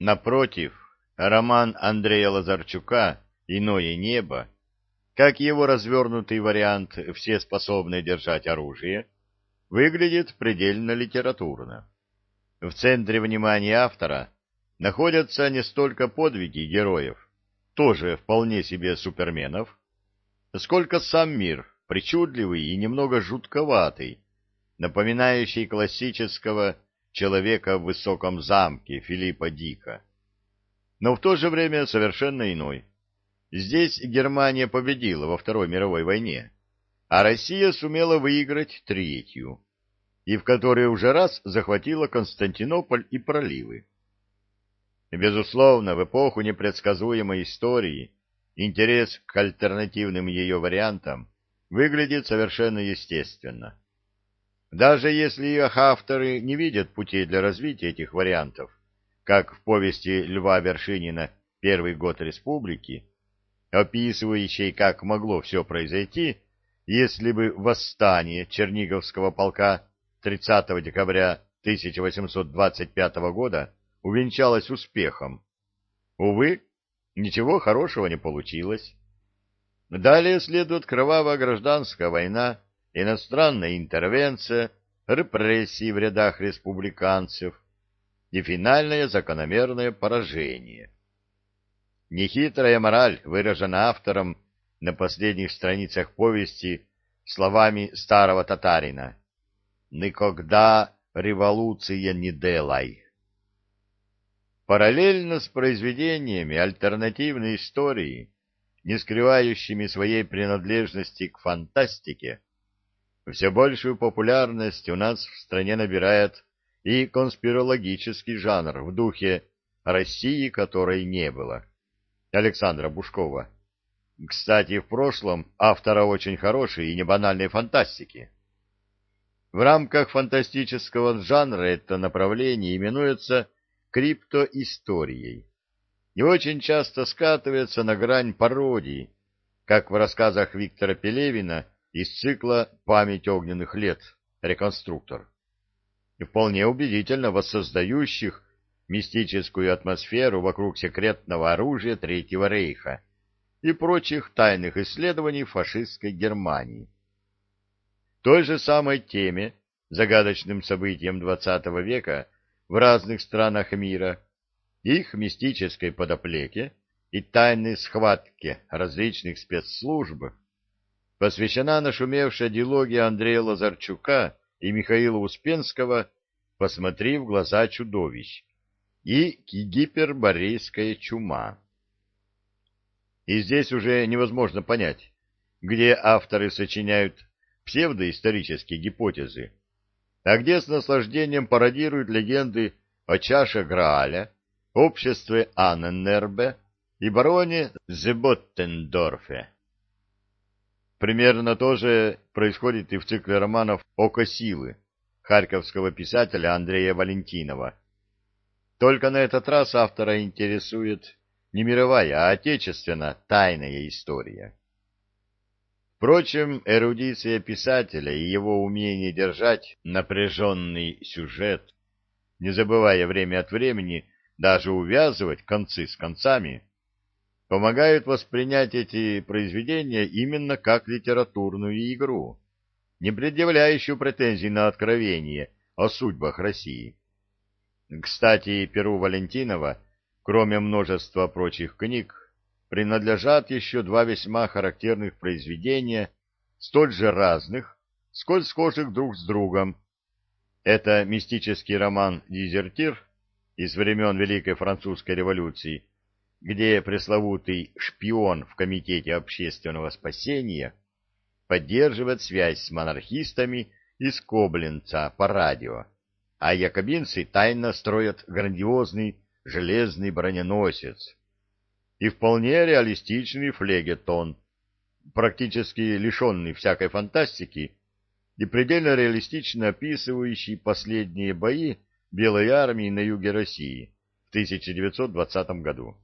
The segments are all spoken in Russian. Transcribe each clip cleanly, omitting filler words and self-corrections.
Напротив, роман Андрея Лазарчука «Иное небо», как его развернутый вариант «Все способны держать оружие», выглядит предельно литературно. В центре внимания автора находятся не столько подвиги героев, тоже вполне себе суперменов, сколько сам мир, причудливый и немного жутковатый, напоминающий классического «Человека в высоком замке» Филиппа Дика, но в то же время совершенно иной. Здесь Германия победила во Второй мировой войне, а Россия сумела выиграть третью, и в которой уже раз захватила Константинополь и проливы. Безусловно, в эпоху непредсказуемой истории интерес к альтернативным ее вариантам выглядит совершенно естественно. Даже если их авторы не видят путей для развития этих вариантов, как в повести Льва Вершинина «Первый год республики», описывающей, как могло все произойти, если бы восстание Черниговского полка 30 декабря 1825 года увенчалось успехом. Увы, ничего хорошего не получилось. Далее следует кровавая гражданская война, иностранная интервенция, репрессии в рядах республиканцев и финальное закономерное поражение. Нехитрая мораль выражена автором на последних страницах повести словами старого татарина «Никогда революция не делай». Параллельно с произведениями альтернативной истории, не скрывающими своей принадлежности к фантастике, все большую популярность у нас в стране набирает и конспирологический жанр в духе «России, которой не было» Александра Бушкова. Кстати, в прошлом автора очень хорошей и небанальной фантастики. В рамках фантастического жанра это направление именуется криптоисторией и очень часто скатывается на грань пародии, как в рассказах Виктора Пелевина из цикла «Память огненных лет. Реконструктор», и вполне убедительно воссоздающих мистическую атмосферу вокруг секретного оружия Третьего Рейха и прочих тайных исследований фашистской Германии. Той же самой теме, загадочным событиям XX века в разных странах мира, их мистической подоплеке и тайной схватке различных спецслужб посвящена нашумевшая дилогия Андрея Лазарчука и Михаила Успенского «Посмотри в глаза чудовищ» и гиперборейская чума. И здесь уже невозможно понять, где авторы сочиняют псевдоисторические гипотезы, а где с наслаждением пародируют легенды о чаше Грааля, обществе Анненербе и бароне Зеботтендорфе. Примерно то же происходит и в цикле романов «Око силы» харьковского писателя Андрея Валентинова. Только на этот раз автора интересует не мировая, а отечественная тайная история. Впрочем, эрудиция писателя и его умение держать напряженный сюжет, не забывая время от времени даже увязывать концы с концами, помогают воспринять эти произведения именно как литературную игру, не предъявляющую претензий на откровение о судьбах России. Кстати, перу Валентинова, кроме множества прочих книг, принадлежат еще два весьма характерных произведения, столь же разных, сколь схожих друг с другом. Это мистический роман «Дезертир» из времен Великой Французской революции, где пресловутый шпион в Комитете общественного спасения поддерживает связь с монархистами из Кобленца по радио, а якобинцы тайно строят грандиозный железный броненосец и вполне реалистичный флегетон, практически лишенный всякой фантастики и предельно реалистично описывающий последние бои Белой армии на юге России в 1920 году.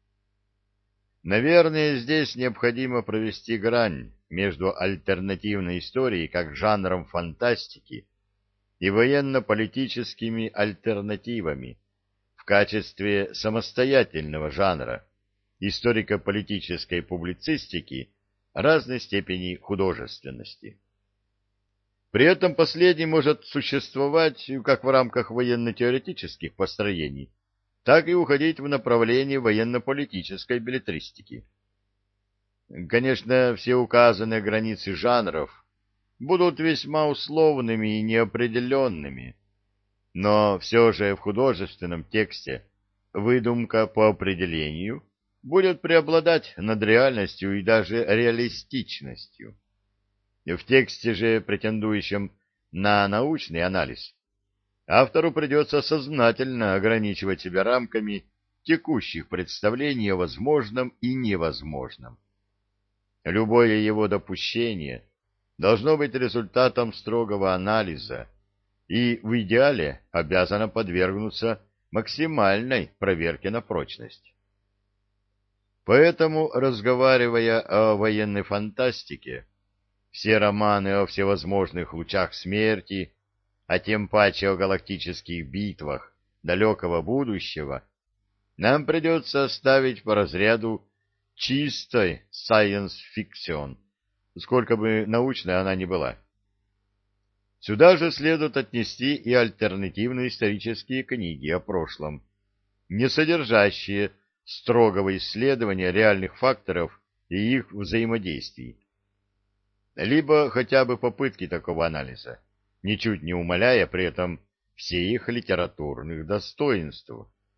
Наверное, здесь необходимо провести грань между альтернативной историей как жанром фантастики и военно-политическими альтернативами, в качестве самостоятельного жанра историко-политической публицистики разной степени художественности. При этом последний может существовать как в рамках военно-теоретических построений, так и уходить в направлении военно-политической беллетристики. Конечно, все указанные границы жанров будут весьма условными и неопределенными, но все же в художественном тексте выдумка по определению будет преобладать над реальностью и даже реалистичностью. В тексте же, претендующем на научный анализ, автору придется сознательно ограничивать себя рамками текущих представлений о возможном и невозможном. Любое его допущение должно быть результатом строгого анализа и в идеале обязано подвергнуться максимальной проверке на прочность. Поэтому, разговаривая о военной фантастике, все романы о всевозможных лучах смерти, а тем паче о галактических битвах далекого будущего, нам придется оставить по разряду чистой science fiction, сколько бы научной она ни была. Сюда же следует отнести и альтернативные исторические книги о прошлом, не содержащие строгого исследования реальных факторов и их взаимодействий, либо хотя бы попытки такого анализа, ничуть не умаляя при этом все их литературных достоинств.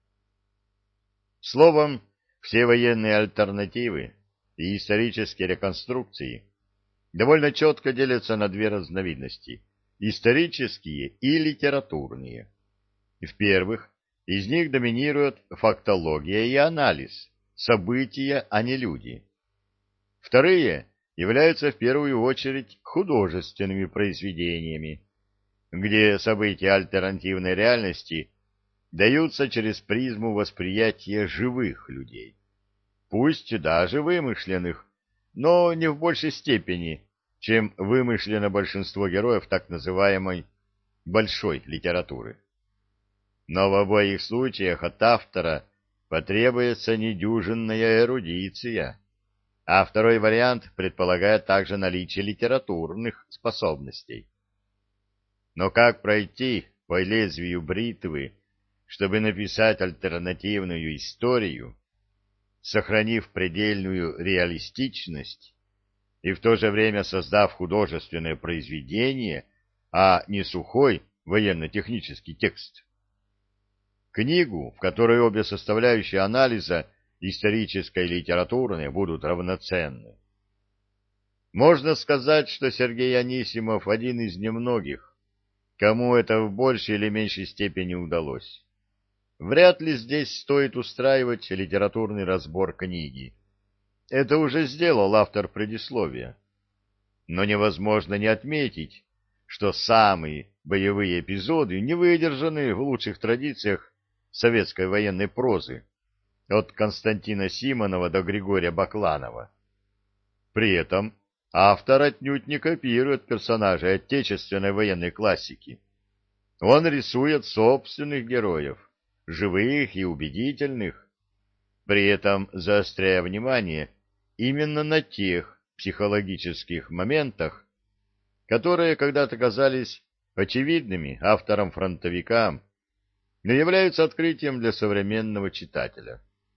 Словом, все военные альтернативы и исторические реконструкции довольно четко делятся на две разновидности – исторические и литературные. В первых из них доминирует фактология и анализ, события, а не люди. Вторые являются в первую очередь художественными произведениями, где события альтернативной реальности даются через призму восприятия живых людей, пусть даже вымышленных, но не в большей степени, чем вымышлено большинство героев так называемой «большой литературы». Но в обоих случаях от автора потребуется недюжинная эрудиция, а второй вариант предполагает также наличие литературных способностей. Но как пройти по лезвию бритвы, чтобы написать альтернативную историю, сохранив предельную реалистичность и в то же время создав художественное произведение, а не сухой военно-технический текст? Книгу, в которой обе составляющие анализа, исторической и литературной, будут равноценны. Можно сказать, что Сергей Анисимов один из немногих, кому это в большей или меньшей степени удалось. Вряд ли здесь стоит устраивать литературный разбор книги. Это уже сделал автор предисловия. Но невозможно не отметить, что самые боевые эпизоды не выдержаны в лучших традициях советской военной прозы, от Константина Симонова до Григория Бакланова. При этом автор отнюдь не копирует персонажей отечественной военной классики. Он рисует собственных героев, живых и убедительных, при этом заостряя внимание именно на тех психологических моментах, которые когда-то казались очевидными авторам-фронтовикам, но являются открытием для современного читателя.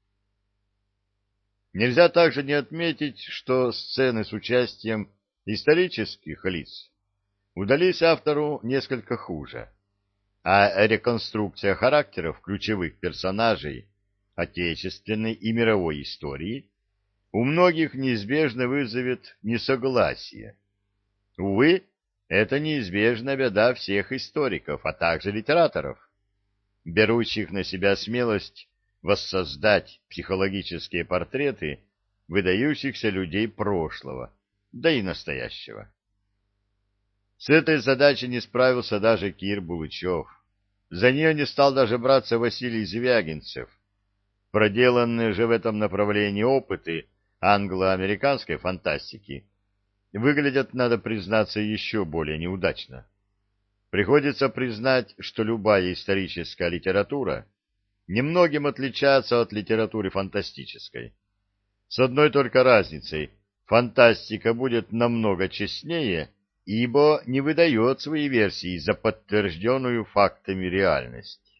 Нельзя также не отметить, что сцены с участием исторических лиц удались автору несколько хуже, а реконструкция характеров ключевых персонажей отечественной и мировой истории у многих неизбежно вызовет несогласие. Увы, это неизбежная беда всех историков, а также литераторов, берущих на себя смелость воссоздать психологические портреты выдающихся людей прошлого, да и настоящего. С этой задачей не справился даже Кир Булычев. За нее не стал даже браться Василий Звягинцев. Проделанные же в этом направлении опыты англо-американской фантастики выглядят, надо признаться, еще более неудачно. Приходится признать, что любая историческая литература немногим отличаться от литературы фантастической. С одной только разницей: фантастика будет намного честнее, ибо не выдает свои версии за подтвержденную фактами реальность.